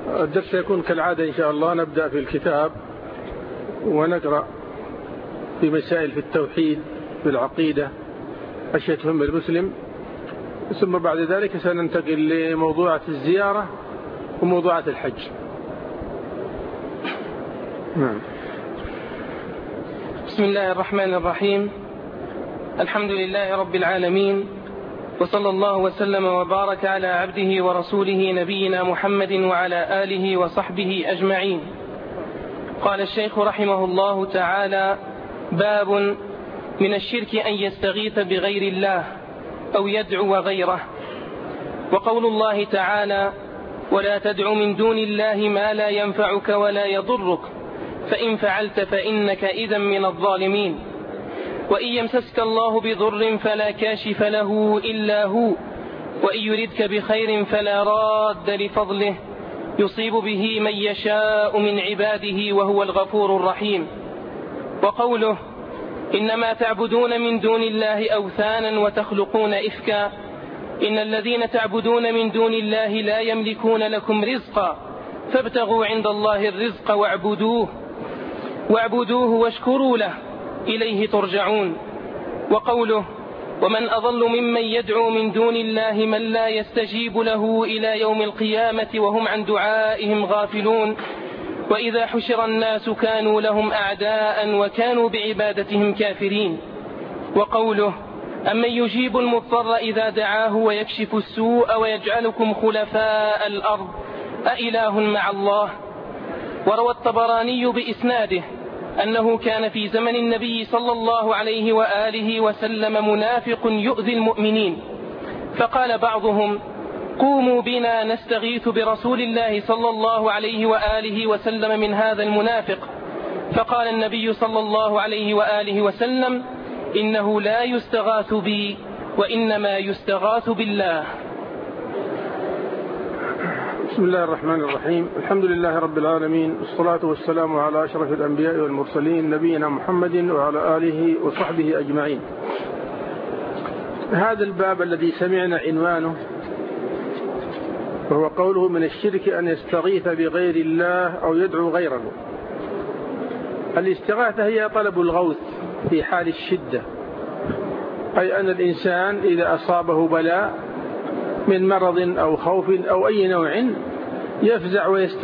الدرس سيكون كالعادة إن شاء الله. نبدأ في الكتاب ونقرأ في مسائل في التوحيد في العقيدة أشياء تهم المسلم، ثم بعد ذلك سننتقل لموضوعات الزيارة وموضوعات الحج. بسم الله الرحمن الرحيم. الحمد لله رب العالمين، وصلى الله وسلم وبارك على عبده ورسوله نبينا محمد وعلى آله وصحبه أجمعين. قال الشيخ رحمه الله تعالى: باب من الشرك أن يستغيث بغير الله أو يدعو غيره. وقول الله تعالى: ولا تدع من دون الله ما لا ينفعك ولا يضرك فإن فعلت فإنك إذا من الظالمين. وإن يمسسك الله بضر فلا كاشف له إلا هو، وإن يردك بخير فلا راد لفضله يصيب به من يشاء من عباده وهو الغفور الرحيم. وقوله: إنما تعبدون من دون الله أوثانا وتخلقون إفكا إن الذين تعبدون من دون الله لا يملكون لكم رزقا فابتغوا عند الله الرزق واعبدوه واشكروا له إليه ترجعون. وقوله: ومن أضل ممن يدعو من دون الله من لا يستجيب له إلى يوم القيامة وهم عن دعائهم غافلون وإذا حشر الناس كانوا لهم أعداء وكانوا بعبادتهم كافرين. وقوله: أمن يجيب المضطر إذا دعاه ويكشف السوء ويجعلكم خلفاء الأرض أإله مع الله. وروى الطبراني بإسناده أنه كان في زمن النبي صلى الله عليه وآله وسلم منافق يؤذي المؤمنين، فقال بعضهم: قوموا بنا نستغيث برسول الله صلى الله عليه وآله وسلم من هذا المنافق. فقال النبي صلى الله عليه وآله وسلم: إنه لا يستغاث بي وإنما يستغاث بالله. بسم الله الرحمن الرحيم. الحمد لله رب العالمين، والصلاة والسلام على أشرف الأنبياء والمرسلين نبينا محمد وعلى آله وصحبه أجمعين. هذا الباب الذي سمعنا عنوانه وهو قوله: من الشرك أن يستغيث بغير الله أو يدعو غيره. الاستغاثة هي طلب الغوث في حال الشدة، أي أن الإنسان إذا أصابه بلاء من مرض أو خوف أو أي نوع يفزع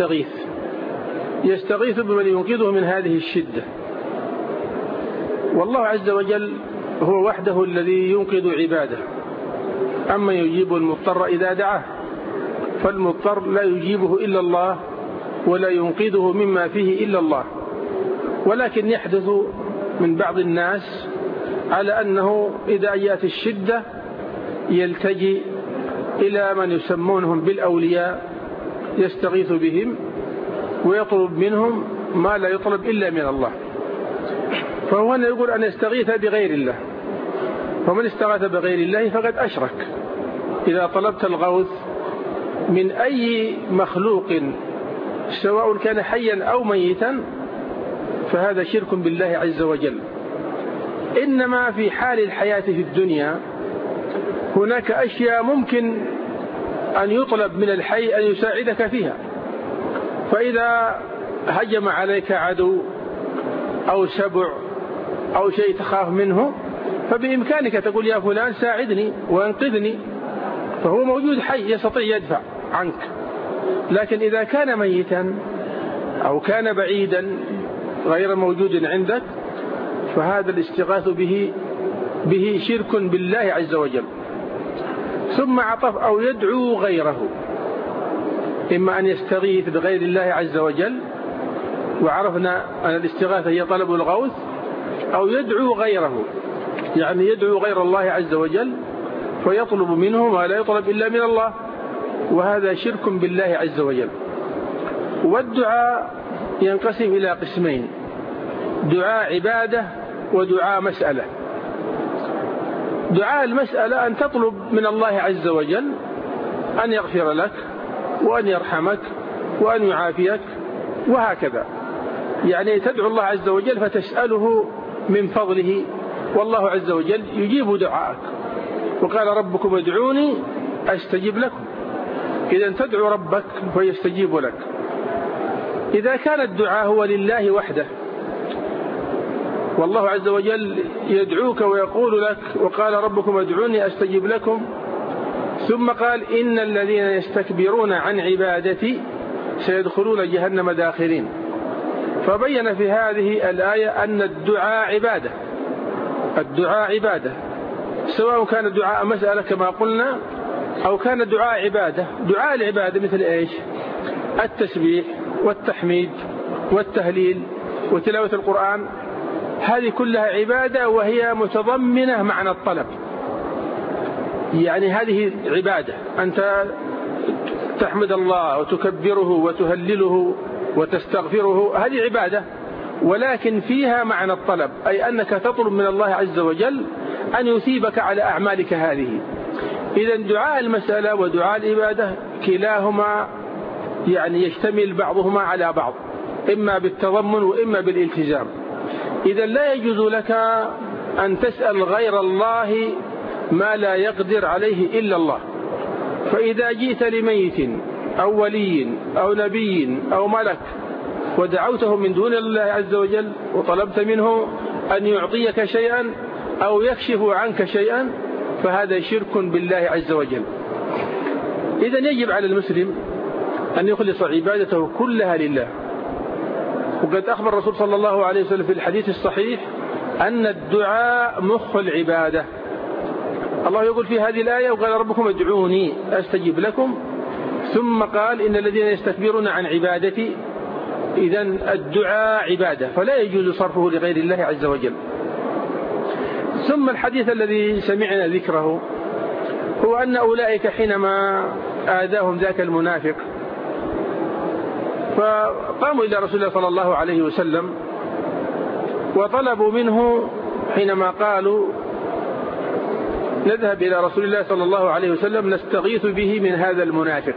ويستغيث بمن ينقذه من هذه الشدة. والله عز وجل هو وحده الذي ينقذ عباده. أما يجيب المضطر إذا دعاه، فالمضطر لا يجيبه إلا الله ولا ينقذه مما فيه إلا الله. ولكن يحدث من بعض الناس على أنه إذا جاءت الشدة يلتجئ إلى من يسمونهم بالأولياء، يستغيث بهم ويطلب منهم ما لا يطلب إلا من الله. فهو هنا يقول أن يستغيث بغير الله، ومن استغاث بغير الله فقد أشرك. إذا طلبت الغوث من أي مخلوق سواء كان حيا أو ميتا فهذا شرك بالله عز وجل. إنما في حال الحياة في الدنيا هناك أشياء ممكن أن يطلب من الحي أن يساعدك فيها. فإذا هجم عليك عدو أو سبع أو شيء تخاف منه فبإمكانك تقول: يا فلان ساعدني وانقذني، فهو موجود حي يستطيع يدفع عنك. لكن إذا كان ميتا أو كان بعيدا غير موجود عندك فهذا الاستغاث به شرك بالله عز وجل. ثم عطف: أو يدعو غيره. إما أن يستغيث بغير الله عز وجل، وعرفنا أن الاستغاثة هي طلب الغوث، أو يدعو غيره، يعني يدعو غير الله عز وجل فيطلب منه ما لا يطلب إلا من الله، وهذا شرك بالله عز وجل. والدعاء ينقسم إلى قسمين: دعاء عبادة ودعاء مسألة. دعاء المسألة أن تطلب من الله عز وجل أن يغفر لك وأن يرحمك وأن يعافيك وهكذا، يعني تدعو الله عز وجل فتسأله من فضله، والله عز وجل يجيب دعاءك. وقال: ربكم ادعوني أستجب لكم. إذا تدعو ربك فيستجيب لك. إذا كان الدعاء هو لله وحده، والله عز وجل يدعوك ويقول لك وقال ربكم ادعوني أستجب لكم، ثم قال إن الذين يستكبرون عن عبادتي سيدخلون جهنم داخرين، فبين في هذه الآية أن الدعاء عبادة. الدعاء عبادة، سواء كان الدعاء مسألة كما قلنا أو كان الدعاء عبادة. دعاء العبادة مثل إيش؟ التسبيح والتحميد والتهليل وتلاوة القرآن، هذه كلها عبادة وهي متضمنة معنى الطلب. يعني هذه عبادة، أنت تحمد الله وتكبره وتهلله وتستغفره، هذه عبادة، ولكن فيها معنى الطلب، أي أنك تطلب من الله عز وجل أن يثيبك على أعمالك هذه. إذا دعاء المسألة ودعاء العبادة كلاهما يعني يشتمل بعضهما على بعض، إما بالتضمن وإما بالالتزام. إذا لا يجوز لك أن تسأل غير الله ما لا يقدر عليه إلا الله. فإذا جئت لميت أو ولي أو نبي أو ملك ودعوته من دون الله عز وجل وطلبت منه أن يعطيك شيئا أو يكشف عنك شيئا، فهذا شرك بالله عز وجل. إذن يجب على المسلم أن يخلص عبادته كلها لله. وقد أخبر الرسول صلى الله عليه وسلم في الحديث الصحيح أن الدعاء مخ العبادة. الله يقول في هذه الآية وقال ربكم ادعوني أستجب لكم، ثم قال إن الذين يستكبرون عن عبادتي. إذن الدعاء عبادة فلا يجوز صرفه لغير الله عز وجل. ثم الحديث الذي سمعنا ذكره هو أن أولئك حينما آذاهم ذاك المنافق فقاموا إلى رسول الله صلى الله عليه وسلم وطلبوا منه حينما قالوا نذهب إلى رسول الله صلى الله عليه وسلم نستغيث به من هذا المنافق.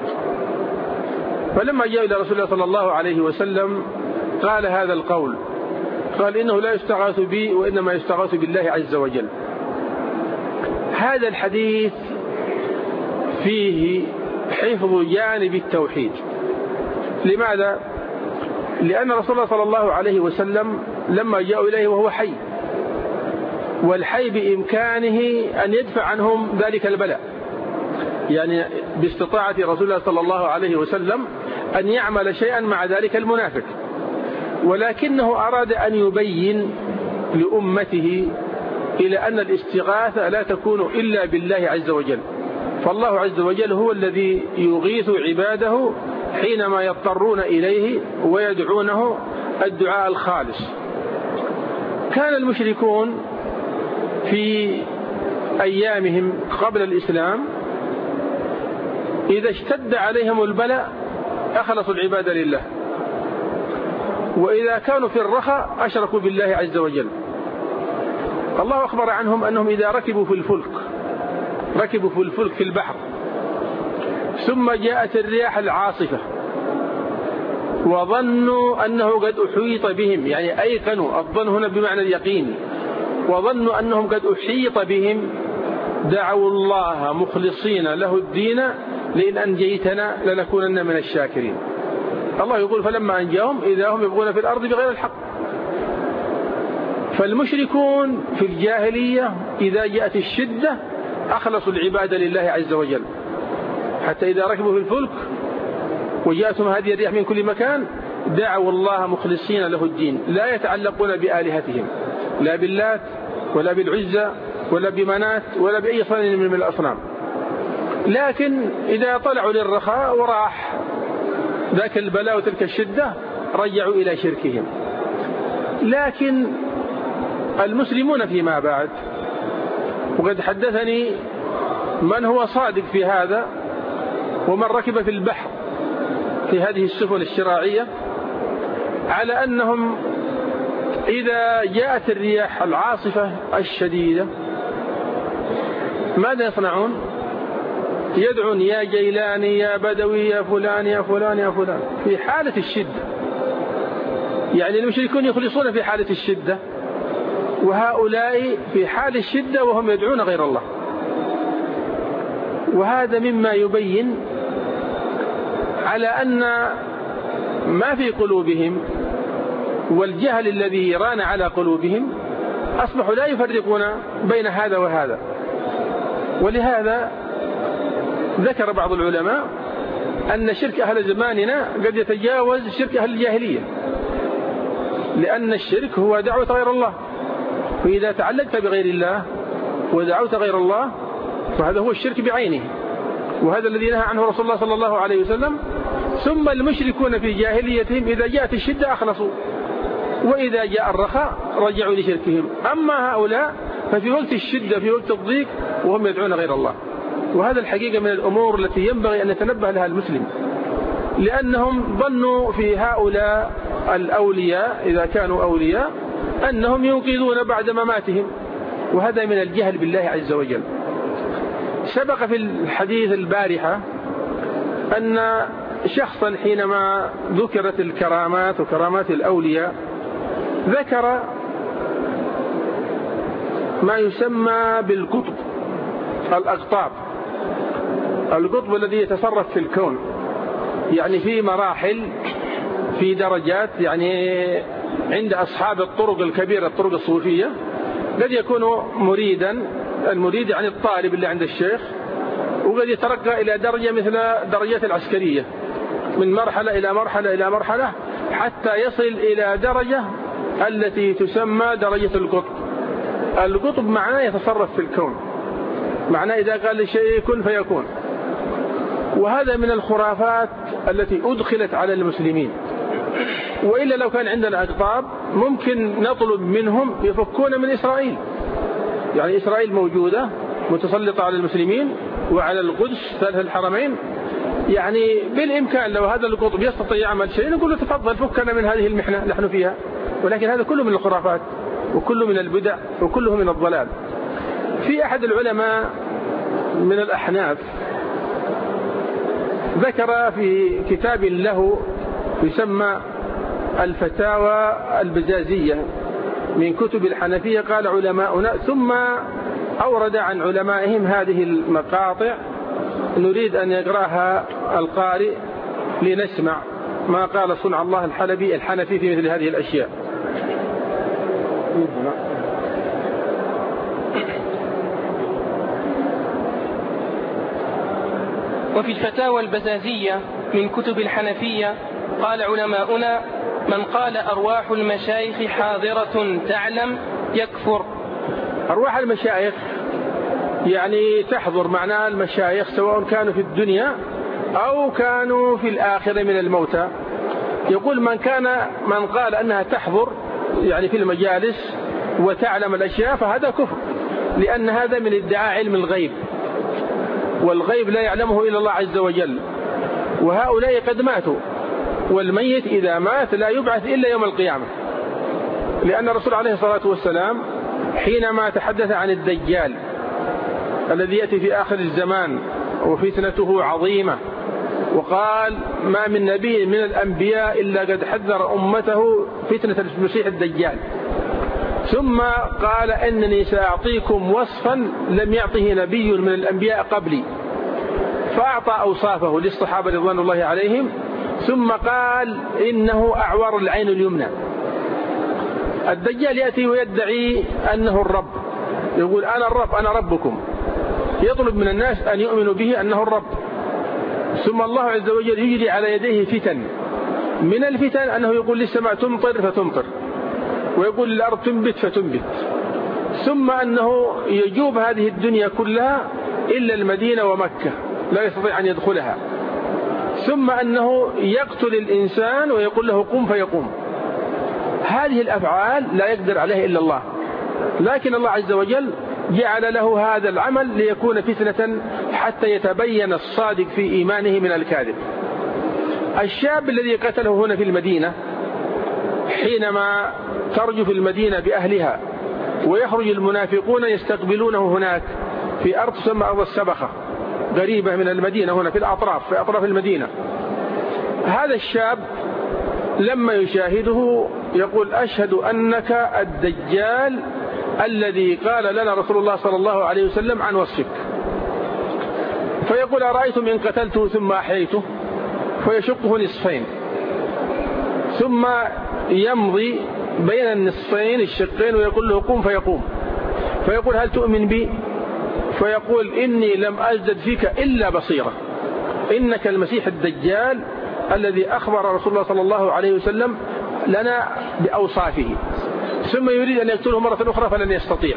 فلما جاء إلى رسول الله صلى الله عليه وسلم قال هذا القول، قال إنه لا يستغاث بي وإنما يستغاث بالله عز وجل. هذا الحديث فيه حفظ جانب التوحيد. لماذا؟ لأن رسول الله صلى الله عليه وسلم لما جاءوا إليه وهو حي، والحي بإمكانه أن يدفع عنهم ذلك البلاء، يعني باستطاعة رسول الله صلى الله عليه وسلم أن يعمل شيئا مع ذلك المنافق، ولكنه أراد أن يبين لأمته إلى أن الاستغاثة لا تكون إلا بالله عز وجل. فالله عز وجل هو الذي يغيث عباده حينما يضطرون إليه ويدعونه الدعاء الخالص. كان المشركون في أيامهم قبل الإسلام إذا اشتد عليهم البلاء أخلصوا العبادة لله، وإذا كانوا في الرخاء أشركوا بالله عز وجل. الله أخبر عنهم أنهم إذا ركبوا في الفلك في البحر ثم جاءت الرياح العاصفة وظنوا أنه قد أحيط بهم، يعني أيقنوا، الظن هنا بمعنى اليقين، وظنوا أنهم قد أحيط بهم، دعوا الله مخلصين له الدين لئن أنجيتنا لنكونن من الشاكرين. الله يقول فلما أنجاهم إذا هم يبغون في الأرض بغير الحق. فالمشركون في الجاهلية إذا جاءت الشدة أخلصوا العبادة لله عز وجل، حتى إذا ركبوا في الفلك وجاءتهم هذه الرياح من كل مكان دعوا الله مخلصين له الدين، لا يتعلقون بآلهتهم، لا باللات ولا بالعزى ولا بمنات ولا بأي صنم من الأصنام. لكن إذا طلعوا للرخاء وراح ذاك البلاء وتلك الشدة رجعوا إلى شركهم. لكن المسلمون فيما بعد، وقد حدثني من هو صادق في هذا ومن ركب في البحر في هذه السفن الشراعية، على أنهم إذا جاءت الرياح العاصفة الشديدة ماذا يصنعون؟ يدعون يا جيلاني يا بدوي يا فلان يا فلان يا فلان في حالة الشدة. يعني المشركون يخلصون في حالة الشدة، وهؤلاء في حال الشدة وهم يدعون غير الله. وهذا مما يبين على أن ما في قلوبهم والجهل الذي ران على قلوبهم أصبحوا لا يفرقون بين هذا وهذا. ولهذا ذكر بعض العلماء أن شرك أهل زماننا قد يتجاوز شرك أهل الجاهلية، لأن الشرك هو دعوة غير الله، فإذا تعلقت بغير الله ودعوت غير الله فهذا هو الشرك بعينه، وهذا الذي نهى عنه رسول الله صلى الله عليه وسلم. ثم المشركون في جاهليتهم إذا جاءت الشدة أخلصوا، وإذا جاء الرخاء رجعوا لشركهم. أما هؤلاء ففي وقت الشدة في وقت الضيق وهم يدعون غير الله. وهذا الحقيقة من الأمور التي ينبغي أن يتنبه لها المسلم، لأنهم ظنوا في هؤلاء الأولياء إذا كانوا أولياء أنهم ينقذون بعد مماتهم، وهذا من الجهل بالله عز وجل. سبق في الحديث البارحة أن شخصا حينما ذكرت الكرامات وكرامات الأولياء ذكر ما يسمى بالقطب، الأقطاب، القطب الذي يتصرف في الكون، يعني في مراحل في درجات. يعني عند أصحاب الطرق الكبيرة الطرق الصوفية قد يكون مريدا، المريد يعني الطالب اللي عند الشيخ، وقد يترقى إلى درجة مثل درجات العسكرية، من مرحلة إلى مرحلة إلى مرحلة حتى يصل إلى درجة التي تسمى درجة القطب. القطب معناه يتصرف في الكون، معناه إذا قال لشيء كن فيكون. وهذا من الخرافات التي أدخلت على المسلمين، وإلا لو كان عندنا أقطاب ممكن نطلب منهم يفكون من إسرائيل. يعني إسرائيل موجودة متسلطة على المسلمين وعلى القدس ثالث الحرمين، يعني بالإمكان لو هذا القطب يستطيع يعمل شيء نقول له تفضل فكنا من هذه المحنة نحن فيها. ولكن هذا كله من الخرافات وكله من البدع وكله من الضلال. في أحد العلماء من الأحناف ذكر في كتاب له يسمى الفتاوى البزازية من كتب الحنفية، قال علماؤنا، ثم أورد عن علمائهم هذه المقاطع نريد أن يقرأها القارئ لنسمع ما قال صنع الله الحنفي في مثل هذه الأشياء. وفي الفتاوى البزازية من كتب الحنفية قال علماؤنا: من قال أرواح المشايخ حاضرة تعلم يكفر. أرواح المشايخ يعني تحضر، معناه المشايخ سواء كانوا في الدنيا أو كانوا في الآخرة من الموتى. يقول من قال أنها تحضر يعني في المجالس وتعلم الأشياء فهذا كفر، لأن هذا من ادعاء علم الغيب، والغيب لا يعلمه إلا الله عز وجل. وهؤلاء قد ماتوا، والميت إذا مات لا يبعث إلا يوم القيامة، لأن الرسول عليه الصلاة والسلام حينما تحدث عن الدجال الذي يأتي في آخر الزمان وفتنته عظيمة، وقال: ما من نبي من الأنبياء إلا قد حذر أمته فتنة المسيح الدجال. ثم قال: إنني سأعطيكم وصفا لم يعطه نبي من الأنبياء قبلي، فأعطى أوصافه للصحابة رضوان الله عليهم. ثم قال: إنه أعور العين اليمنى. الدجال يأتي ويدعي أنه الرب، يقول: أنا الرب، أنا ربكم، يطلب من الناس أن يؤمنوا به أنه الرب. ثم الله عز وجل يجري على يديه فتن، من الفتن أنه يقول للسماء تمطر فتمطر، ويقول للأرض تنبت فتنبت، ثم أنه يجوب هذه الدنيا كلها إلا المدينة ومكة لا يستطيع أن يدخلها، ثم أنه يقتل الإنسان ويقول له قم فيقوم. هذه الأفعال لا يقدر عليها إلا الله، لكن الله عز وجل جعل له هذا العمل ليكون فتنة حتى يتبين الصادق في إيمانه من الكاذب. الشاب الذي قتله هنا في المدينة حينما ترجف المدينة بأهلها ويخرج المنافقون يستقبلونه هناك في أرض تسمى أرض السبخة قريبة من المدينة، هنا في أطراف المدينة. هذا الشاب لما يشاهده يقول: أشهد أنك الدجال الذي قال لنا رسول الله صلى الله عليه وسلم عن وصفك. فيقول: أرأيتم إن قتلته ثم أحييته؟ فيشقه نصفين، ثم يمضي بين النصفين الشقين ويقول له قم فيقوم، فيقول هل تؤمن بي؟ فيقول إني لم أزدد فيك إلا بصيرة، إنك المسيح الدجال الذي أخبر رسول الله صلى الله عليه وسلم لنا بأوصافه. ثم يريد أن يقتله مرة أخرى فلن يستطيع.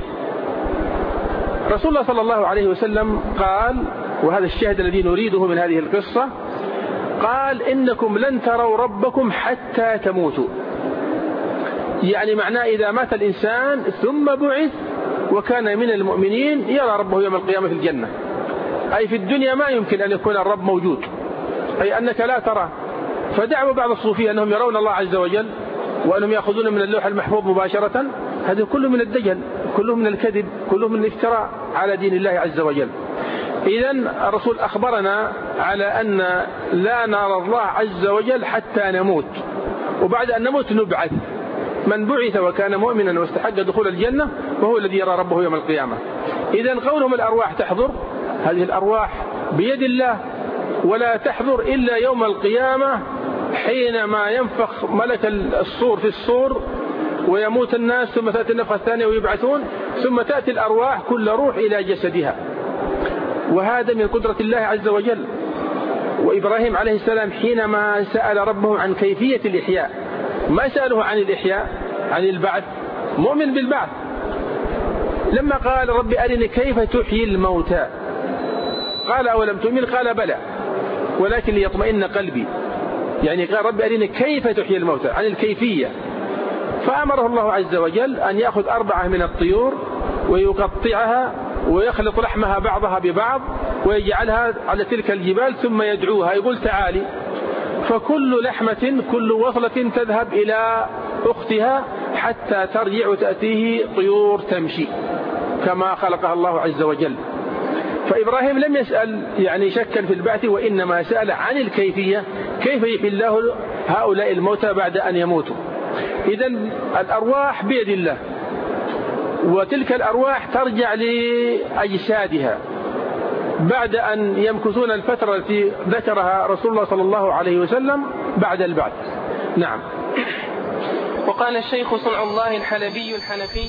رسول الله صلى الله عليه وسلم قال، وهذا الشاهد الذي نريده من هذه القصة، قال إنكم لن تروا ربكم حتى تموتوا. يعني معناه إذا مات الإنسان ثم بعث وكان من المؤمنين يرى ربه يوم القيامة في الجنة. أي في الدنيا ما يمكن أن يكون الرب موجود، أي أنك لا ترى. فدعوا بعض الصوفية أنهم يرون الله عز وجل وأنهم يأخذون من اللوح المحفوظ مباشرة، هذا كله من الدجل، كله من الكذب، كله من الافتراء على دين الله عز وجل. إذن الرسول أخبرنا على أن لا نرى الله عز وجل حتى نموت، وبعد أن نموت نبعث. من بعث وكان مؤمنا واستحق دخول الجنة وهو الذي يرى ربه يوم القيامة. إذن قولهم الأرواح تحضر، هذه الأرواح بيد الله، ولا تحضر إلا يوم القيامة حينما ينفخ ملك الصور في الصور ويموت الناس، ثم تأتي النفخة الثانية ويبعثون، ثم تأتي الأرواح كل روح إلى جسدها، وهذا من قدرة الله عز وجل. وإبراهيم عليه السلام حينما سأل ربه عن كيفية الإحياء ما سأله عن الإحياء، عن البعث، مؤمن بالبعث. لما قال رب أرني كيف تحيي الموتى قال أولم تؤمن؟ قال بلى ولكن ليطمئن قلبي. يعني قال رب أرني كيف تحيي الموتى، عن الكيفية. فأمره الله عز وجل أن يأخذ 4 من الطيور ويقطعها ويخلط لحمها بعضها ببعض ويجعلها على تلك الجبال، ثم يدعوها يقول تعالي، فكل لحمة كل وصلة تذهب إلى أختها حتى ترجع وتأتيه طيور تمشي كما خلقها الله عز وجل. فإبراهيم لم يسأل يعني شكا في البعث، وإنما سأل عن الكيفية، كيف يحيي الله هؤلاء الموتى بعد أن يموتوا. إذن الأرواح بيد الله، وتلك الأرواح ترجع لأجسادها بعد أن يمكثون الفترة التي ذكرها رسول الله صلى الله عليه وسلم بعد البعث. نعم. وقال الشيخ صنع الله الحلبي الحنفي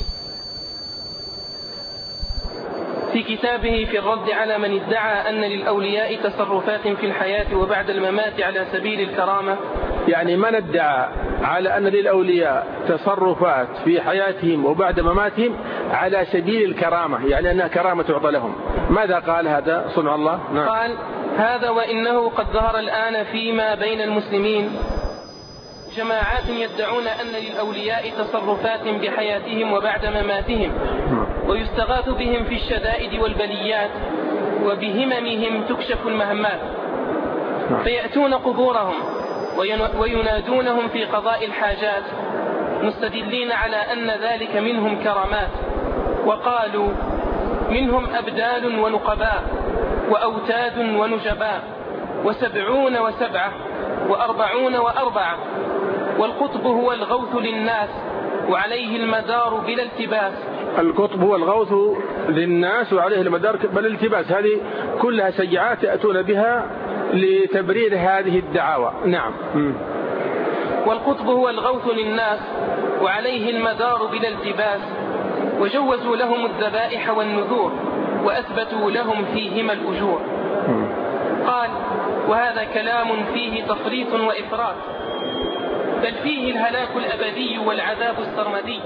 في كتابه في الرد على من ادعى أن للأولياء تصرفات في الحياة وبعد الممات على سبيل الكرامة، يعني من ادعى على أن للأولياء تصرفات في حياتهم وبعد مماتهم على سبيل الكرامة، يعني أنها كرامة تعطى لهم، ماذا قال هذا صنع الله؟ نعم. قال هذا وإنه قد ظهر الآن فيما بين المسلمين جماعات يدعون أن للأولياء تصرفات بحياتهم وبعد مماتهم، ويستغاث بهم في الشدائد والبليات، وبهممهم تكشف المهمات، فيأتون قبورهم وينادونهم في قضاء الحاجات مستدلين على أن ذلك منهم كرامات. وقالوا منهم أبدال ونقباء وأوتاد ونجباء 70 و7 و40 و4، والقطب هو الغوث للناس وعليه المدار بلا التباس. القطب هو الغوث للناس وعليه المدار بلا التباس، هذه كلها سجعات يأتون بها لتبرير هذه الدعاوى. نعم. والقطب هو الغوث للناس وعليه المدار بلا التباس، وجوزوا لهم الذبائح والنذور وأثبتوا لهم فيهما الأجور. قال وهذا كلام فيه تفريط وإفراط، بل فيه الهلاك الأبدي والعذاب السرمدي.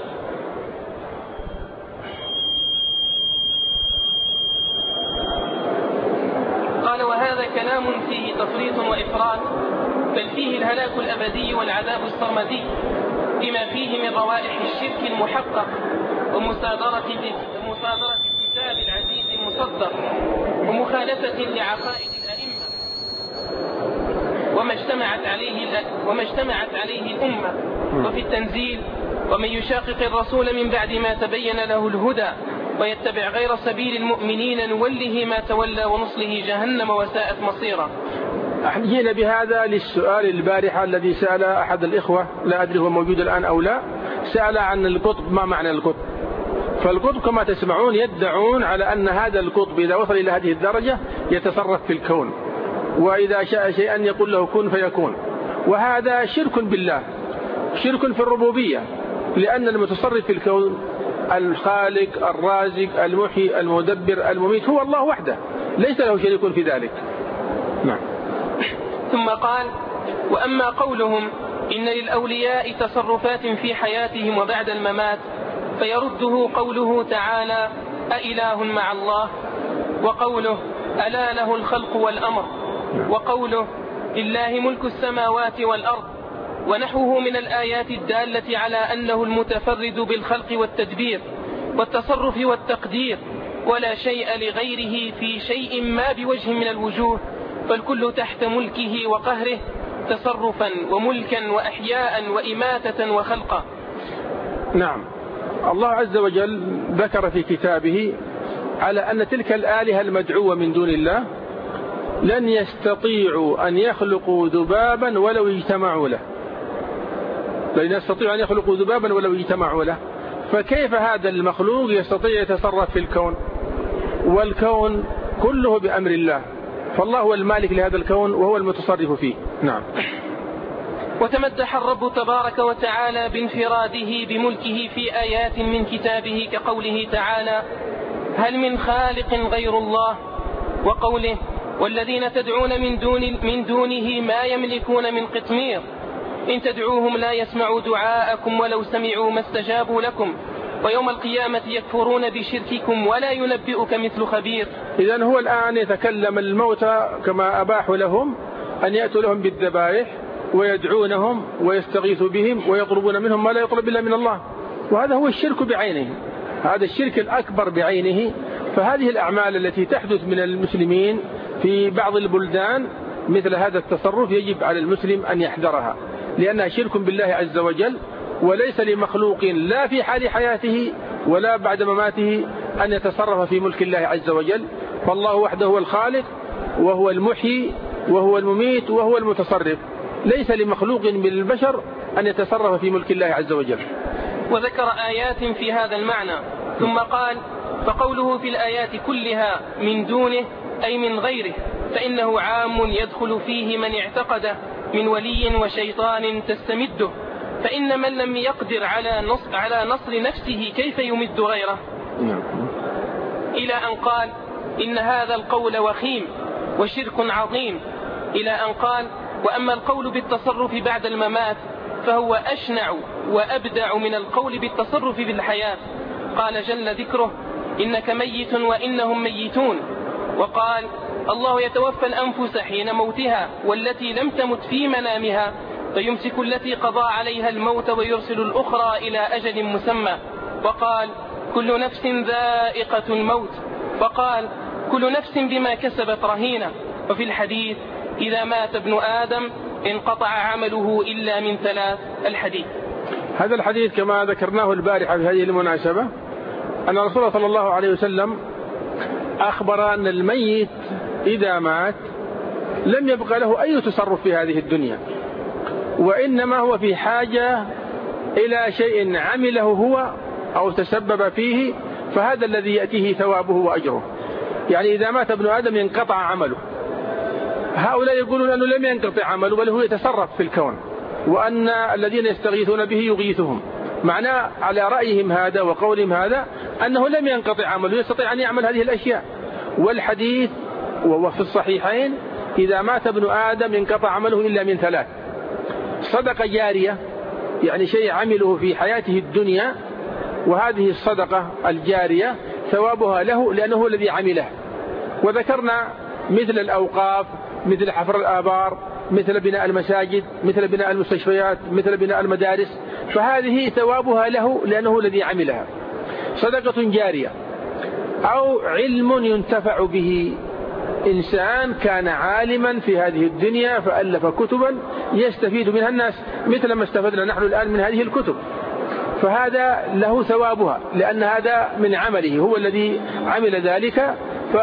قال وهذا كلام فيه تفريط وإفراط، بل فيه الهلاك الأبدي والعذاب السرمدي، بما فيه من روائح الشرك المحقق ومصادرة الكتاب العزيز المصدق ومخالفة لعقائد الأئمة وما اجتمعت عليه الأمة. وفي التنزيل ومن يشاقق الرسول من بعد ما تبين له الهدى ويتبع غير سبيل المؤمنين نوله ما تولى ونصله جهنم وساءت مصيرا. جينا بهذا للسؤال البارحة الذي سأل أحد الإخوة، لا أدري هو موجود الآن أو لا، سأل عن القطب، ما معنى القطب؟ فالقطب كما تسمعون يدعون على أن هذا القطب إذا وصل إلى هذه الدرجة يتصرف في الكون، وإذا شاء شيئا يقول له كن فيكون. وهذا شرك بالله، شرك في الربوبية، لأن المتصرف في الكون الخالق الرازق المحيي المدبر المميت هو الله وحده، ليس له شريك في ذلك. نعم. ثم قال: وأما قولهم إن للأولياء تصرفات في حياتهم وبعد الممات، فيرده قوله تعالى: أإله مع الله، وقوله: ألا له الخلق والأمر، وقوله: لله ملك السماوات والأرض، ونحوه من الآيات الدالة على أنه المتفرد بالخلق والتدبير والتصرف والتقدير، ولا شيء لغيره في شيء ما بوجه من الوجوه، فالكل تحت ملكه وقهره تصرفا وملكا وأحياء وإماتة وخلقا. نعم. الله عز وجل ذكر في كتابه على أن تلك الآلهة المدعوة من دون الله لن يستطيعوا أن يخلقوا ذبابا ولو اجتمعوا له، لن يستطيعوا أن يخلقوا ذبابا ولو اجتمعوا له، فكيف هذا المخلوق يستطيع يتصرف في الكون؟ والكون كله بأمر الله، فالله هو المالك لهذا الكون وهو المتصرف فيه. نعم. وتمدح الرب تبارك وتعالى بانفراده بملكه في آيات من كتابه كقوله تعالى: هل من خالق غير الله، وقوله: والذين تدعون من دونه ما يملكون من قطمير، إن تدعوهم لا يسمعوا دعاءكم ولو سمعوا ما استجابوا لكم، ويوم القيامة يكفرون بشرككم ولا ينبئك مثل خبير. إذن هو الآن يتكلم الموتى كما أباحوا لهم أن يأتوا لهم بالذبائح ويدعونهم ويستغيثوا بهم ويطلبون منهم ما لا يطلب إلا من الله، وهذا هو الشرك بعينه، هذا الشرك الأكبر بعينه. فهذه الأعمال التي تحدث من المسلمين في بعض البلدان مثل هذا التصرف يجب على المسلم أن يحذرها، لأنها شرك بالله عز وجل، وليس لمخلوق لا في حال حياته ولا بعد مماته أن يتصرف في ملك الله عز وجل، فالله وحده هو الخالق وهو المحيي وهو المميت وهو المتصرف، ليس لمخلوق من البشر أن يتصرف في ملك الله عز وجل. وذكر آيات في هذا المعنى، ثم قال: فقوله في الآيات كلها من دونه أي من غيره، فإنه عام يدخل فيه من اعتقده من ولي وشيطان تستمده، فإن من لم يقدر على نصر نفسه كيف يمد غيره، إلى أن قال: إن هذا القول وخيم وشرك عظيم، إلى أن قال: وأما القول بالتصرف بعد الممات فهو أشنع وأبدع من القول بالتصرف في الحياة. قال جل ذكره: إنك ميت وإنهم ميتون. وقال: الله يتوفى الأنفس حين موتها والتي لم تمت في منامها، فيمسك التي قضى عليها الموت ويرسل الأخرى إلى أجل مسمى. وقال: كل نفس ذائقة الموت. وقال: كل نفس بما كسبت رهينة. وفي الحديث: إذا مات ابن آدم انقطع عمله إلا من ثلاث. الحديث. هذا الحديث كما ذكرناه البارحة في هذه المناسبة أن رسول الله صلى الله عليه وسلم أخبر أن الميت إذا مات لم يبقى له أي تصرف في هذه الدنيا، وإنما هو في حاجة إلى شيء عمله هو أو تسبب فيه، فهذا الذي يأتيه ثوابه وأجره. يعني إذا مات ابن آدم ينقطع عمله، هؤلاء يقولون أنه لم ينقطع عمله بل هو يتصرف في الكون، وأن الذين يستغيثون به يغيثهم. معناه على رأيهم هذا وقولهم هذا أنه لم ينقطع عمله، يستطيع أن يعمل هذه الأشياء. والحديث وهو في الصحيحين: إذا مات ابن آدم انقطع عمله إلا من ثلاث: صدقة جارية، يعني شيء عمله في حياته الدنيا، وهذه الصدقة الجارية ثوابها له لأنه هو الذي عمله. وذكرنا مثل الأوقاف، مثل حفر الآبار، مثل بناء المساجد، مثل بناء المستشفيات، مثل بناء المدارس، فهذه ثوابها له لأنه الذي عملها. صدقة جارية أو علم ينتفع به، إنسان كان عالما في هذه الدنيا فألف كتبا يستفيد منها الناس مثل ما استفدنا نحن الآن من هذه الكتب، فهذا له ثوابها لأن هذا من عمله، هو الذي عمل ذلك،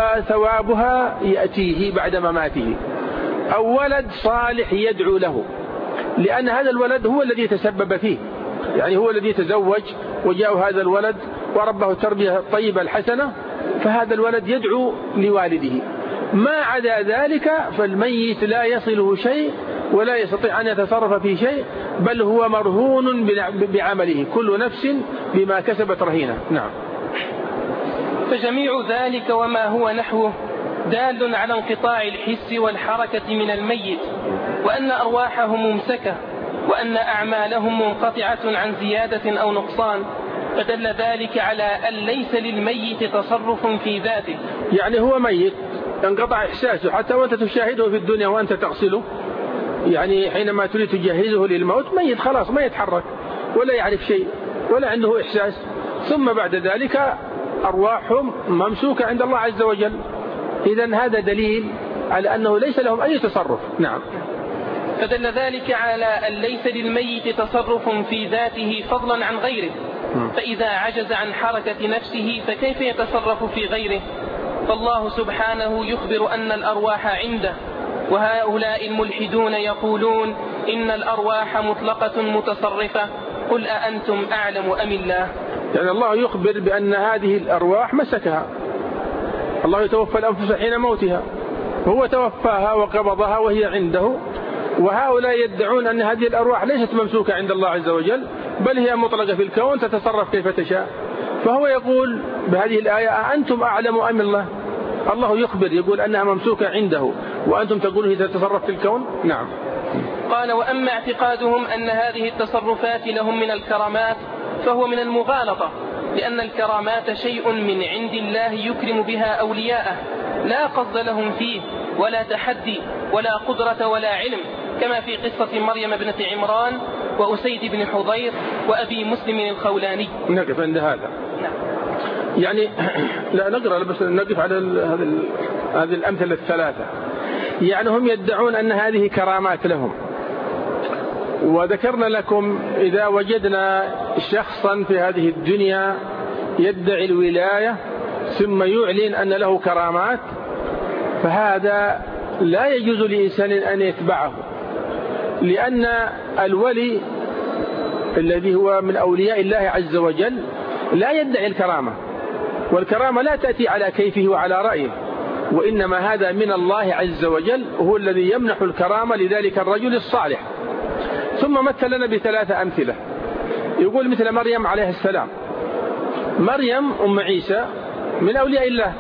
فثوابها يأتيه بعد مماته. أو ولد صالح يدعو له، لأن هذا الولد هو الذي تسبب فيه، يعني هو الذي تزوج وجاء هذا الولد وربه التربية الطيبة الحسنة، فهذا الولد يدعو لوالده. ما عدا ذلك فالميت لا يصله شيء ولا يستطيع أن يتصرف في شيء، بل هو مرهون بعمله، كل نفس بما كسبت رهينة. نعم. فجميع ذلك وما هو نحوه دال على انقطاع الحس والحركة من الميت، وأن أرواحهم ممسكة، وأن أعمالهم منقطعة عن زيادة أو نقصان، فدل ذلك على أن ليس للميت تصرف في ذاته. يعني هو ميت انقطع إحساسه، حتى وأنت تشاهده في الدنيا وأنت تغسله، يعني حينما تريد تجهزه للموت ميت خلاص، ما يتحرك ولا يعرف شيء ولا عنده إحساس، ثم بعد ذلك أرواحهم ممسوكة عند الله عز وجل. إذن هذا دليل على أنه ليس لهم أي تصرف. نعم. فدل ذلك على أن ليس للميت تصرف في ذاته فضلا عن غيره، فإذا عجز عن حركة نفسه فكيف يتصرف في غيره؟ فالله سبحانه يخبر أن الأرواح عنده، وهؤلاء الملحدون يقولون إن الأرواح مطلقة متصرفة، قل أأنتم أعلم أم الله؟ يعني الله يخبر بأن هذه الأرواح مسكها، الله يتوفى الأنفس حين موتها، هو توفاها وقبضها وهي عنده، وهؤلاء يدعون أن هذه الأرواح ليست ممسوكة عند الله عز وجل، بل هي مطلقة في الكون تتصرف كيف تشاء. فهو يقول بهذه الآية أأنتم أعلم أم الله؟ الله يخبر يقول أنها ممسوكة عنده، وأنتم تقولون هي تتصرف في الكون. نعم. قال وأما اعتقادهم أن هذه التصرفات لهم من الكرامات فهو من المغالطة، لأن الكرامات شيء من عند الله يكرم بها أولياءه، لا قصد لهم فيه ولا تحدي ولا قدرة ولا علم، كما في قصة مريم ابنة عمران وأسيد بن حضير وأبي مسلم الخولاني. نقف عند هذا. نعم. يعني لا نقرأ بس نقف على هذه الأمثلة الثلاثة. يعني هم يدعون أن هذه كرامات لهم، وذكرنا لكم إذا وجدنا شخصا في هذه الدنيا يدعي الولاية ثم يعلن أن له كرامات، فهذا لا يجوز لإنسان أن يتبعه، لأن الولي الذي هو من أولياء الله عز وجل لا يدعي الكرامة، والكرامة لا تأتي على كيفه وعلى رأيه، وإنما هذا من الله عز وجل، هو الذي يمنح الكرامة لذلك الرجل الصالح. ثم مثل لنا بثلاثة أمثلة، يقول مثل مريم عليه السلام. مريم أم عيسى من أولياء الله،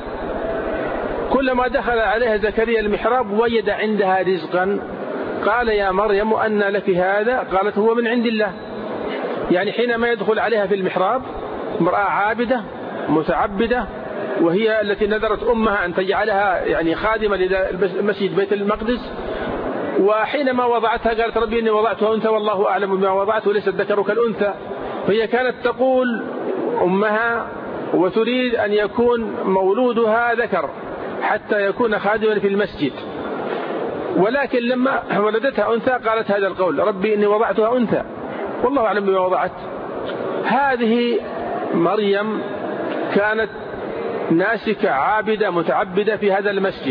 كلما دخل عليها زكريا المحراب وجد عندها رزقا، قال يا مريم أن لك هذا؟ قالت هو من عند الله. يعني حينما يدخل عليها في المحراب امرأة عابدة متعبدة، وهي التي نذرت أمها أن تجعلها يعني خادمة لمسجد بيت المقدس، وحينما وضعتها قالت ربي إني وضعتها أنثى والله أعلم بما وضعت وليس الذكر كالأنثى، فهي كانت تقول أمها وتريد أن يكون مولودها ذكر حتى يكون خادما في المسجد، ولكن لما ولدتها أنثى قالت هذا القول ربي إني وضعتها أنثى والله أعلم بما وضعت. هذه مريم كانت ناسكة عابدة متعبدة في هذا المسجد.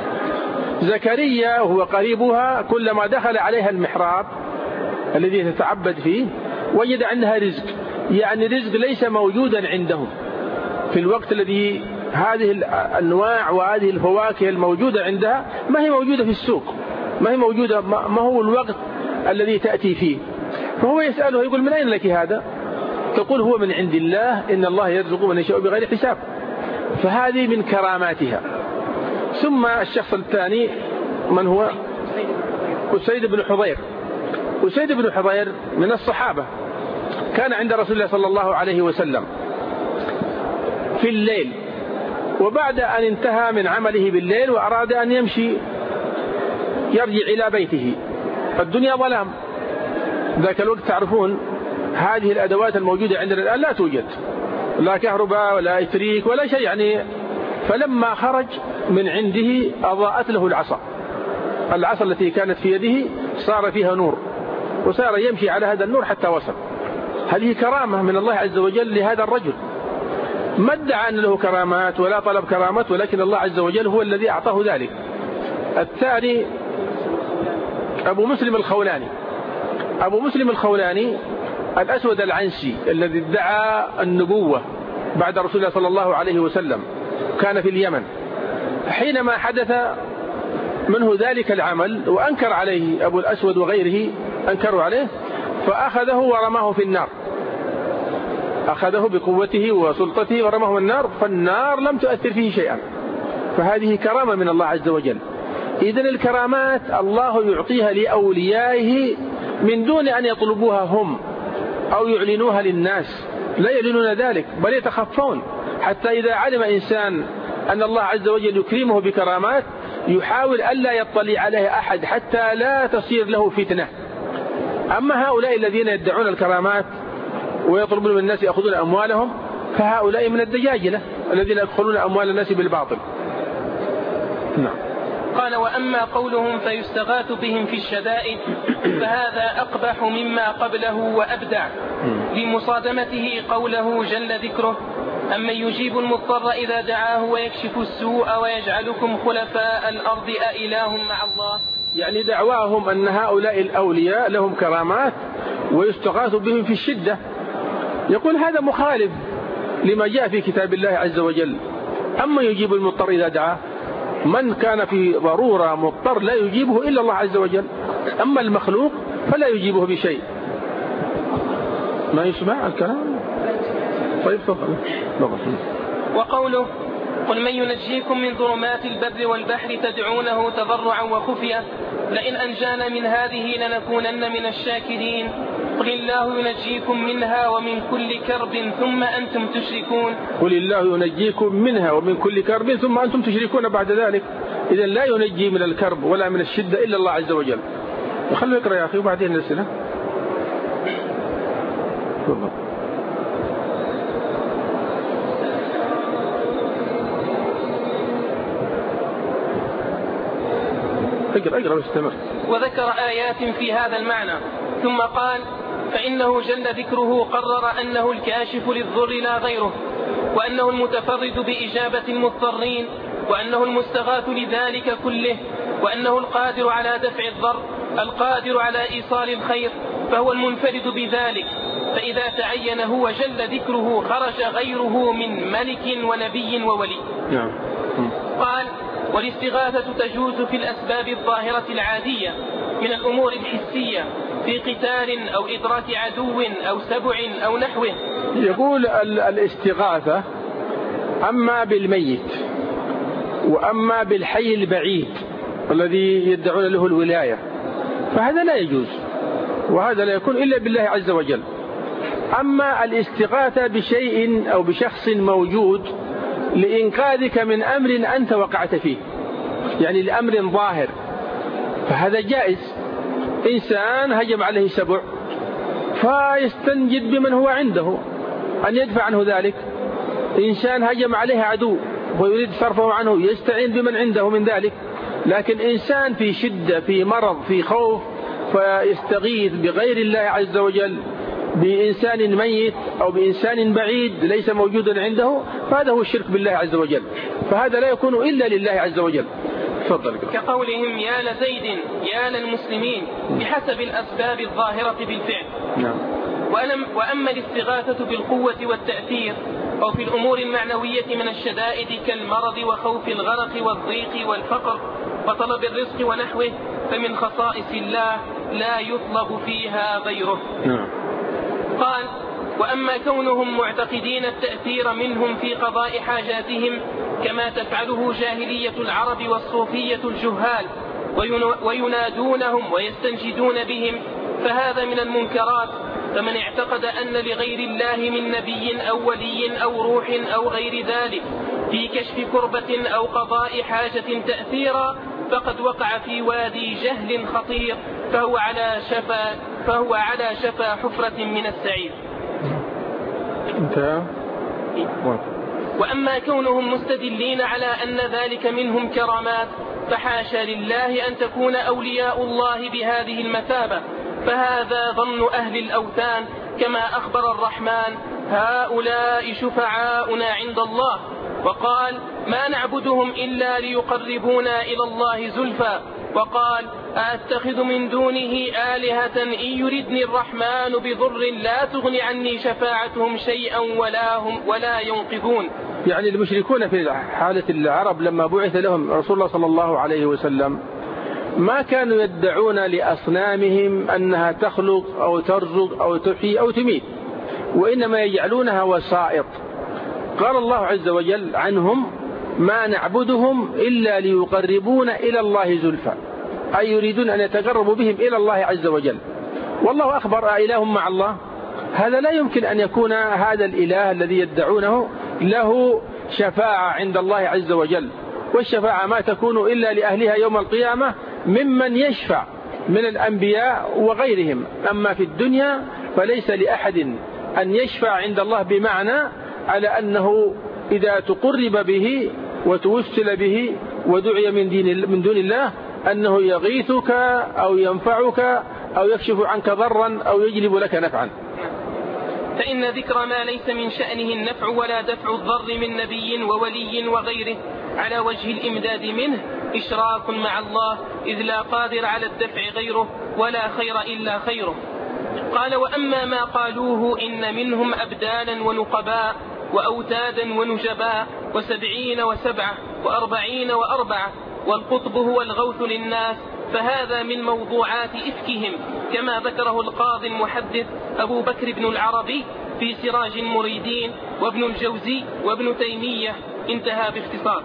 زكريا هو قريبها كلما دخل عليها المحراب الذي تتعبد فيه وجد عندها رزق، يعني رزق ليس موجودا عندهم في الوقت الذي هذه الأنواع وهذه الفواكه الموجودة عندها ما هي موجودة في السوق، ما هي موجودة، ما هو الوقت الذي تأتي فيه. فهو يسأله يقول من أين لك هذا؟ تقول هو من عند الله إن الله يرزق من يشاء بغير حساب. فهذه من كراماتها. ثم الشخص الثاني من هو؟ أسيد بن حضير. أسيد بن حضير من الصحابة، كان عند رسول الله صلى الله عليه وسلم في الليل، وبعد أن انتهى من عمله بالليل وأراد أن يمشي يرجع إلى بيته، الدنيا ظلام، ذاك الوقت تعرفون هذه الأدوات الموجودة عندنا الآن لا توجد، لا كهرباء ولا إتريك ولا شيء يعني. فلما خرج من عنده أضاءت له العصا التي كانت في يده صار فيها نور، وصار يمشي على هذا النور حتى وصل. هذه كرامة من الله عز وجل لهذا الرجل، ما ادعى أن له كرامات ولا طلب كرامات، ولكن الله عز وجل هو الذي أعطاه ذلك. الثاني أبو مسلم الخولاني. أبو مسلم الخولاني الأسود العنسي الذي ادعى النبوة بعد رسول الله صلى الله عليه وسلم، كان في اليمن. حينما حدث منه ذلك العمل وأنكر عليه أبو الأسود وغيره، أنكروا عليه فأخذه ورماه في النار، أخذه بقوته وسلطته ورماه النار، فالنار لم تؤثر فيه شيئا. فهذه كرامة من الله عز وجل. إذن الكرامات الله يعطيها لأوليائه من دون أن يطلبوها هم أو يعلنوها للناس، لا يعلنون ذلك بل يتخفون، حتى إذا علم إنسان أن الله عز وجل يكرمه بكرامات يحاول ألا يطلع عليه أحد حتى لا تصير له فتنة. أما هؤلاء الذين يدعون الكرامات ويطلبون من الناس يأخذون أموالهم فهؤلاء من الدجاجلة الذين يدخلون أموال الناس بالباطل. نعم. قال: وأما قولهم فيستغاث بهم في الشدائد فهذا أقبح مما قبله وأبدع، لمصادمته قوله جل ذكره: أمن يجيب المضطر إذا دعاه ويكشف السوء ويجعلكم خلفاء الأرض أإله مع الله. يعني دعواهم أن هؤلاء الأولياء لهم كرامات ويستغاث بهم في الشدة، يقول هذا مخالف لما جاء في كتاب الله عز وجل. أما يجيب المضطر إذا دعاه، من كان في ضرورة مضطر لا يجيبه إلا الله عز وجل، أما المخلوق فلا يجيبه بشيء. ما يسمع الكلام؟ طيب تفضل. وقوله: قل من ينجيكم من ظلمات البر والبحر تدعونه تضرعا وخفية لئن أنجانا من هذه لنكونن من الشاكرين قل الله ينجيكم منها ومن كل كرب ثم أنتم تشركون. قل الله ينجيكم منها ومن كل كرب ثم أنتم تشركون بعد ذلك. إذن لا ينجي من الكرب ولا من الشدة إلا الله عز وجل. خلوا يقرأ يا أخي وبعدين نسأله. اقرأ واستمر. وذكر آيات في هذا المعنى ثم قال: فإنه جل ذكره قرر أنه الكاشف للضر لا غيره، وأنه المتفرد بإجابة المضطرين، وأنه المستغاث لذلك كله، وأنه القادر على دفع الضر، القادر على إيصال الخير، فهو المنفرد بذلك. فإذا تعين هو جل ذكره خرج غيره من ملك ونبي وولي. قال: والاستغاثة تجوز في الأسباب الظاهرة العادية من الأمور الحسية في قتال أو إدراك عدو أو سبع أو نحوه. يقول الاستغاثة أما بالميت وأما بالحي البعيد الذي يدعون له الولاية فهذا لا يجوز، وهذا لا يكون إلا بالله عز وجل. أما الاستغاثة بشيء أو بشخص موجود لإنقاذك من أمر أنت وقعت فيه، يعني لأمر ظاهر، فهذا جائز. إنسان هجم عليه سبع فيستنجد بمن هو عنده أن يدفع عنه ذلك. إنسان هجم عليه عدو ويريد صرفه عنه يستعين بمن عنده من ذلك. لكن إنسان في شدة في مرض في خوف فيستغيث بغير الله عز وجل بإنسان ميت أو بإنسان بعيد ليس موجودا عنده، فهذا هو الشرك بالله عز وجل، فهذا لا يكون إلا لله عز وجل. تفضل. كقولهم يا لزيد يا للمسلمين بحسب الأسباب الظاهرة بالفعل. وأما الاستغاثة بالقوة والتأثير أو في الأمور المعنوية من الشدائد كالمرض وخوف الغرق والضيق والفقر وطلب الرزق ونحوه فمن خصائص الله لا يطلب فيها غيره. قال: وأما كونهم معتقدين التأثير منهم في قضاء حاجاتهم كما تفعله جاهلية العرب والصوفية الجهال وينادونهم ويستنجدون بهم فهذا من المنكرات. فمن اعتقد أن لغير الله من نبي أو ولي أو روح أو غير ذلك في كشف كربة أو قضاء حاجة تأثيرا فقد وقع في وادي جهل خطير فهو على شفا حفرة من السعير. وأما كونهم مستدلين على أن ذلك منهم كرامات فحاشا لله أن تكون أولياء الله بهذه المثابة، فهذا ظن أهل الأوثان كما أخبر الرحمن: هؤلاء شفعاؤنا عند الله، وقال: ما نعبدهم إلا ليقربونا إلى الله زلفى، وقال: أتخذ من دونه آلهة إن يردني الرحمن بضر لا تغن عني شفاعتهم شيئا ولا ينقذون. يعني المشركون في حالة العرب لما بعث لهم رسول الله صلى الله عليه وسلم ما كانوا يدعون لأصنامهم أنها تخلق أو ترزق أو تحيي أو تميت، وإنما يجعلونها وسائط. قال الله عز وجل عنهم: ما نعبدهم إلا ليقربون إلى الله زلفى، أي يريدون أن يتقربوا بهم إلى الله عز وجل. والله أخبر: أإله مع الله؟ هذا لا يمكن أن يكون هذا الإله الذي يدعونه له شفاعة عند الله عز وجل، والشفاعة ما تكون إلا لأهلها يوم القيامة ممن يشفع من الأنبياء وغيرهم. أما في الدنيا فليس لأحد أن يشفع عند الله، بمعنى على أنه إذا تقرب به وتوسل به ودعي من دون الله أنه يغيثك أو ينفعك أو يكشف عنك ضرا أو يجلب لك نفعا. فإن ذكر ما ليس من شأنه النفع ولا دفع الضر من نبي وولي وغيره على وجه الإمداد منه إشراك مع الله، إذ لا قادر على الدفع غيره ولا خير إلا خيره. قال: وأما ما قالوه إن منهم أبدالا ونقباء وأوتادا ونجباء 70 و7 و40 و4 والقطب هو الغوث للناس، فهذا من موضوعات إفكهم، كما ذكره القاضي المحدث أبو بكر بن العربي في سراج المريدين وابن الجوزي وابن تيمية. انتهى باختصار.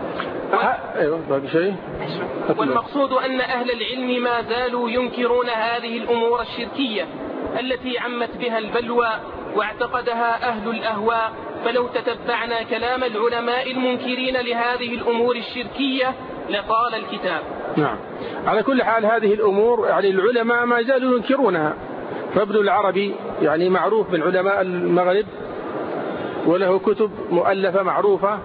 والمقصود أن أهل العلم ما زالوا ينكرون هذه الأمور الشركية التي عمت بها البلوى واعتقدها أهل الأهواء. فلو تتبعنا كلام العلماء المنكرين لهذه الأمور الشركية لطال الكتاب. نعم، على كل حال هذه الأمور يعني العلماء ما زالوا ينكرونها. فابن العربي يعني معروف من علماء المغرب وله كتب مؤلفة معروفة،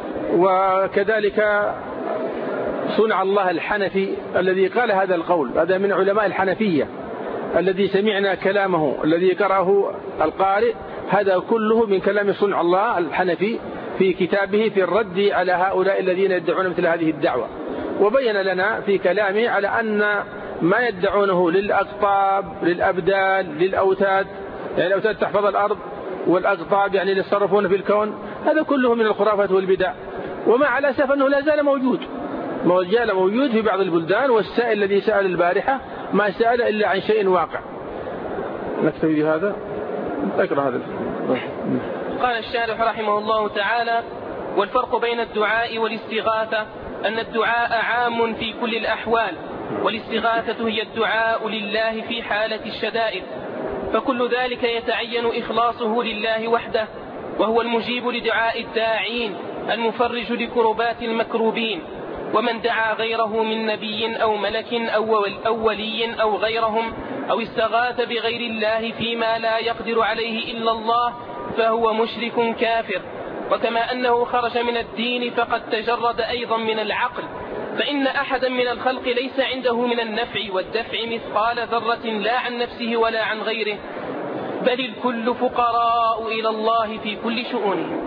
وكذلك صنع الله الحنفي الذي قال هذا القول، هذا من علماء الحنفية الذي سمعنا كلامه الذي قرأه القارئ، هذا كله من كلام صنع الله الحنفي في كتابه في الرد على هؤلاء الذين يدعون مثل هذه الدعوة. وبين لنا في كلامه على أن ما يدعونه للأقطاب للأبدال للأوتاد، يعني الأوتاد تحفظ الأرض والأقطاب يعني يتصرفون في الكون، هذا كله من الخرافات والبدع. وما على أسف أنه لا زال موجود في بعض البلدان. والسائل الذي سأل البارحة ما سأل إلا عن شيء واقع. نكتفي بهذا. اقرأ هذا. قال الشارح رحمه الله تعالى: والفرق بين الدعاء والاستغاثة أن الدعاء عام في كل الأحوال، والاستغاثة هي الدعاء لله في حالة الشدائد، فكل ذلك يتعين إخلاصه لله وحده، وهو المجيب لدعاء الداعين المفرج لكربات المكروبين. ومن دعا غيره من نبي أو ملك أو ولي أو غيرهم أو استغاث بغير الله فيما لا يقدر عليه إلا الله فهو مشرك كافر. وكما أنه خرج من الدين فقد تجرد أيضا من العقل، فإن أحدا من الخلق ليس عنده من النفع والدفع مثقال ذرة لا عن نفسه ولا عن غيره، بل الكل فقراء إلى الله في كل شؤونه.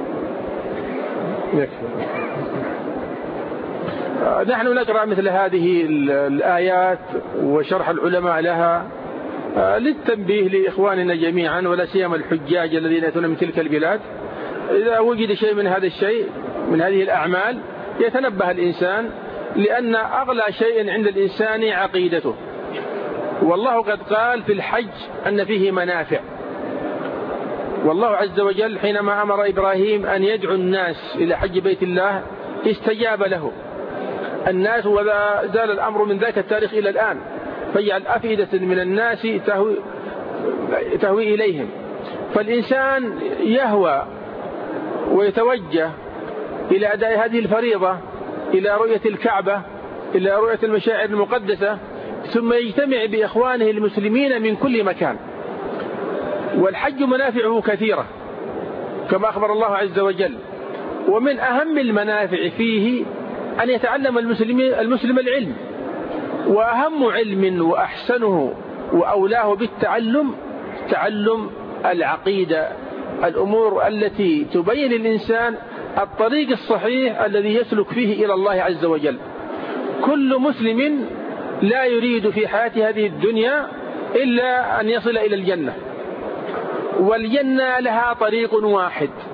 نحن نقرأ مثل هذه الآيات وشرح العلماء لها للتنبيه لإخواننا جميعا، ولا سيما الحجاج الذين يأتون من تلك البلاد. إذا وجد شيء من هذا الشيء من هذه الأعمال يتنبه الإنسان، لأن أغلى شيء عند الإنسان عقيدته. والله قد قال في الحج أن فيه منافع. والله عز وجل حينما أمر إبراهيم أن يدعو الناس إلى حج بيت الله استجاب له الناس، ولا زال الأمر من ذاك التاريخ إلى الآن، فيجعل أفئدة من الناس تهوي إليهم. فالإنسان يهوى ويتوجه إلى أداء هذه الفريضة، إلى رؤية الكعبة، إلى رؤية المشاعر المقدسة، ثم يجتمع بإخوانه المسلمين من كل مكان. والحج منافعه كثيرة كما أخبر الله عز وجل، ومن أهم المنافع فيه أن يتعلم المسلم العلم، وأهم علم وأحسنه وأولاه بالتعلم تعلم العقيدة، الأمور التي تبين الإنسان الطريق الصحيح الذي يسلك فيه إلى الله عز وجل. كل مسلم لا يريد في حياة هذه الدنيا إلا أن يصل إلى الجنة، والجنة لها طريق واحد،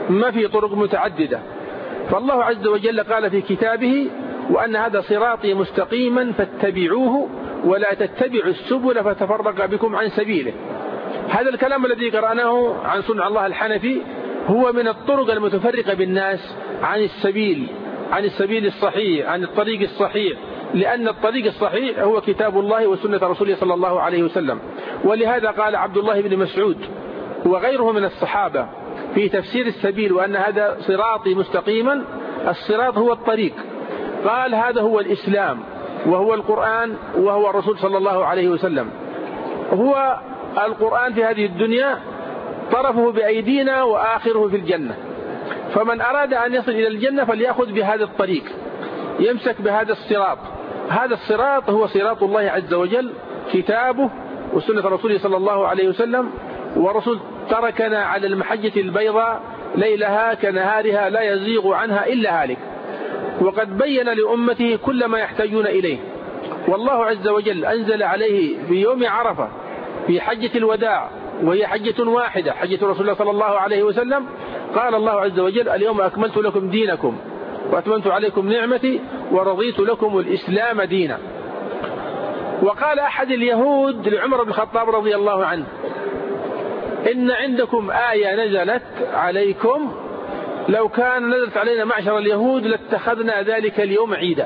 ما في طرق متعددة. فالله عز وجل قال في كتابه: وأن هذا صراطي مستقيما فاتبعوه ولا تتبعوا السبل فتفرق بكم عن سبيله. هذا الكلام الذي قرأناه عن صنع الله الحنفي هو من الطرق المتفرقة بالناس عن السبيل الصحيح، عن الطريق الصحيح، لأن الطريق الصحيح هو كتاب الله وسنة رسوله صلى الله عليه وسلم. ولهذا قال عبد الله بن مسعود وغيره من الصحابة في تفسير السبيل: وأن هذا صراطي مستقيما، الصراط هو الطريق، قال: هذا هو الإسلام وهو القرآن وهو الرسول صلى الله عليه وسلم. هو القرآن في هذه الدنيا طرفه بأيدينا وآخره في الجنة، فمن أراد أن يصل إلى الجنة فليأخذ بهذا الطريق، يمسك بهذا الصراط. هذا الصراط هو صراط الله عز وجل، كتابه وسنة رسوله صلى الله عليه وسلم. ورسول تركنا على المحجة البيضاء ليلها كنهارها لا يزيغ عنها إلا هالك، وقد بين لأمته كل ما يحتاجون إليه. والله عز وجل أنزل عليه في يوم عرفة في حجة الوداع، وهي حجة واحدة، حجة رسول الله صلى الله عليه وسلم، قال الله عز وجل: اليوم أكملت لكم دينكم وأتممت عليكم نعمتي ورضيت لكم الإسلام دينا. وقال أحد اليهود لعمر بن الخطاب رضي الله عنه: إن عندكم آية نزلت عليكم، لو كان نزلت علينا معشر اليهود لاتخذنا ذلك اليوم عيدا.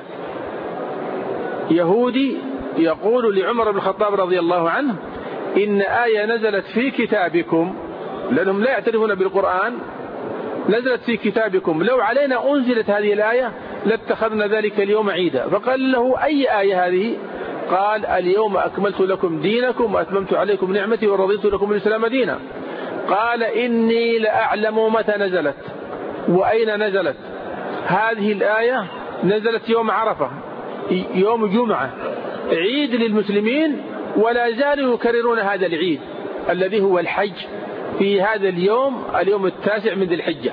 يهودي يقول لعمر بن الخطاب رضي الله عنه: إن آية نزلت في كتابكم، لأنهم لا يعترفون بالقرآن، نزلت في كتابكم، لو علينا أنزلت هذه الآية لاتخذنا ذلك اليوم عيدا. فقال له: أي آية هذه؟ قال: اليوم أكملت لكم دينكم وأتممت عليكم نعمتي ورضيت لكم الإسلام دينا. قال: إني لأعلم متى نزلت وأين نزلت. هذه الآية نزلت يوم عرفة، يوم جمعة، عيد للمسلمين، ولا زالوا يكررون هذا العيد الذي هو الحج في هذا اليوم 9 من ذي الحجة.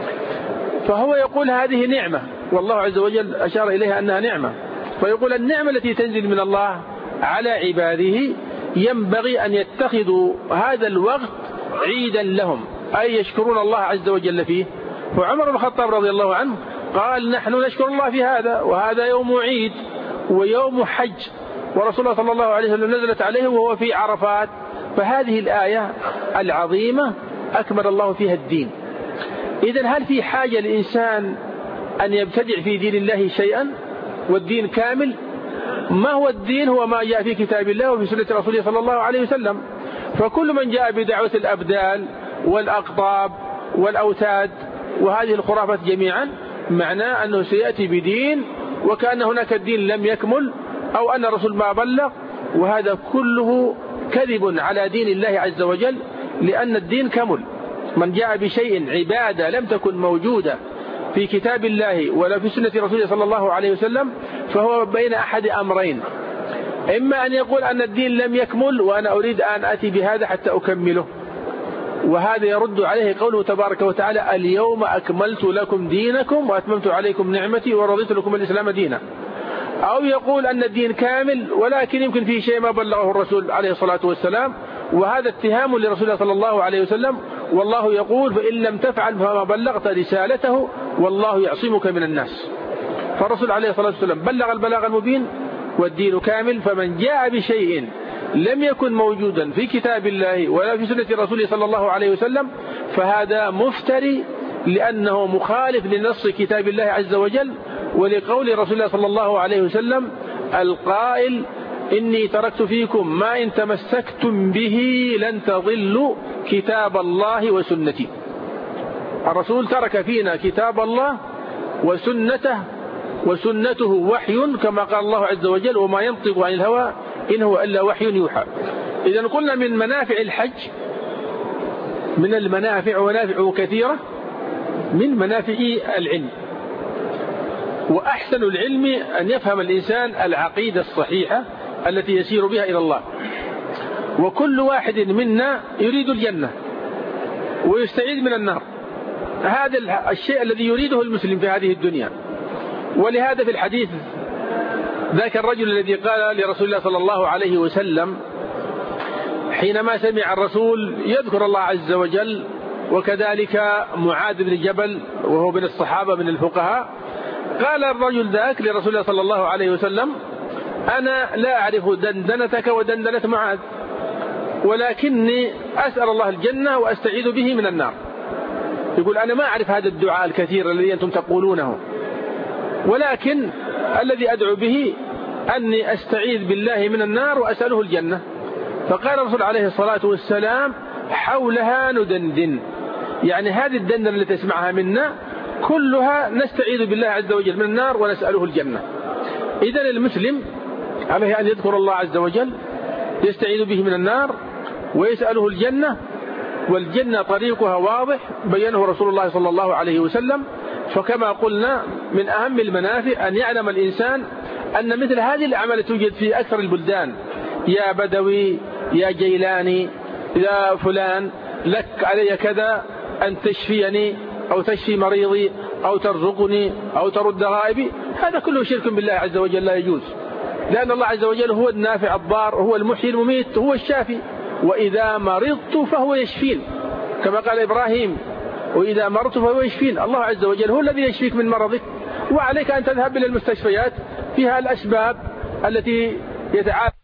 فهو يقول هذه نعمة، والله عز وجل أشار إليها أنها نعمة. فيقول النعمة التي تنزل من الله على عباده ينبغي أن يتخذوا هذا الوقت عيدا لهم، أي يشكرون الله عز وجل فيه. فعمر بن الخطاب رضي الله عنه قال: نحن نشكر الله في هذا، وهذا يوم عيد ويوم حج، ورسول الله صلى الله عليه وسلم نزلت عليه وهو في عرفات. فهذه الآية العظيمة أكمل الله فيها الدين. إذن هل في حاجة لإنسان أن يبتدع في دين الله شيئا والدين كامل؟ ما هو الدين؟ هو ما جاء في كتاب الله وفي سنة رسوله صلى الله عليه وسلم. فكل من جاء بدعوة الأبدال والأقطاب والأوتاد وهذه الخرافات جميعا معناه أنه سيأتي بدين وكأن هناك الدين لم يكمل، أو أن الرسول ما بلغ، وهذا كله كذب على دين الله عز وجل، لأن الدين كمل. من جاء بشيء عبادة لم تكن موجودة في كتاب الله ولا في سنة رسوله صلى الله عليه وسلم فهو بين أحد أمرين: إما أن يقول أن الدين لم يكمل وأنا أريد أن أتي بهذا حتى أكمله، وهذا يرد عليه قوله تبارك وتعالى: اليوم أكملت لكم دينكم وأتممت عليكم نعمتي ورضيت لكم الإسلام دينا. أو يقول أن الدين كامل ولكن يمكن فيه شيء ما بلغه الرسول عليه الصلاة والسلام، وهذا اتهام لرسول الله صلى الله عليه وسلم، والله يقول: فإن لم تفعل فما بلغت رسالته والله يعصمك من الناس. فالرسول عليه الصلاة والسلام بلغ البلاغ المبين والدين كامل. فمن جاء بشيء لم يكن موجودا في كتاب الله ولا في سنة رسوله صلى الله عليه وسلم فهذا مفتري، لأنه مخالف لنص كتاب الله عز وجل ولقول رسول الله صلى الله عليه وسلم القائل: إني تركت فيكم ما إن تمسكتم به لن تضلوا كتاب الله وسنتي. الرسول ترك فينا كتاب الله وسنته وحي، كما قال الله عز وجل: وما ينطق عن الهوى إن هو إلا وحي يوحى. إذن قلنا من منافع الحج، من المنافع ونافعه كثيرة، من منافع العلم. وأحسن العلم أن يفهم الإنسان العقيدة الصحيحة التي يسير بها إلى الله. وكل واحد منا يريد الجنة ويستعيذ من النار، هذا الشيء الذي يريده المسلم في هذه الدنيا. ولهذا في الحديث ذاك الرجل الذي قال لرسول الله صلى الله عليه وسلم حينما سمع الرسول يذكر الله عز وجل وكذلك معاذ بن جبل وهو من الصحابة من الفقهاء. قال الرجل ذاك لرسول الله صلى الله عليه وسلم: أنا لا أعرف دندنتك ودندنة معاذ، ولكني أسأل الله الجنة وأستعيذ به من النار. يقول: أنا ما أعرف هذا الدعاء الكثير الذي أنتم تقولونه، ولكن الذي أدعو به أني أستعيذ بالله من النار وأسأله الجنة. فقال الرسول عليه الصلاة والسلام: حولها ندندن، يعني هذه الدندنة التي تسمعها منا كلها نستعيذ بالله عز وجل من النار ونسأله الجنة. إذن المسلم عليه أن يذكر الله عز وجل، يستعيذ به من النار ويسأله الجنة، والجنة طريقها واضح بينه رسول الله صلى الله عليه وسلم. فكما قلنا من أهم المنافع أن يعلم الإنسان أن مثل هذه الأعمال توجد في أكثر البلدان. يا بدوي، يا جيلاني، يا فلان، لك علي كذا، أن تشفيني أو تشفي مريضي أو ترزقني أو ترد غائبي، هذا كله شرك بالله عز وجل، لا يجوز، لأن الله عز وجل هو النافع الضار، هو المحيي المميت، هو الشافي. وإذا مرضت فهو يشفين، كما قال إبراهيم: وإذا مرضت فهو يشفين. الله عز وجل هو الذي يشفيك من مرضك، وعليك أن تذهب إلى المستشفيات فيها الأسباب التي يتعالج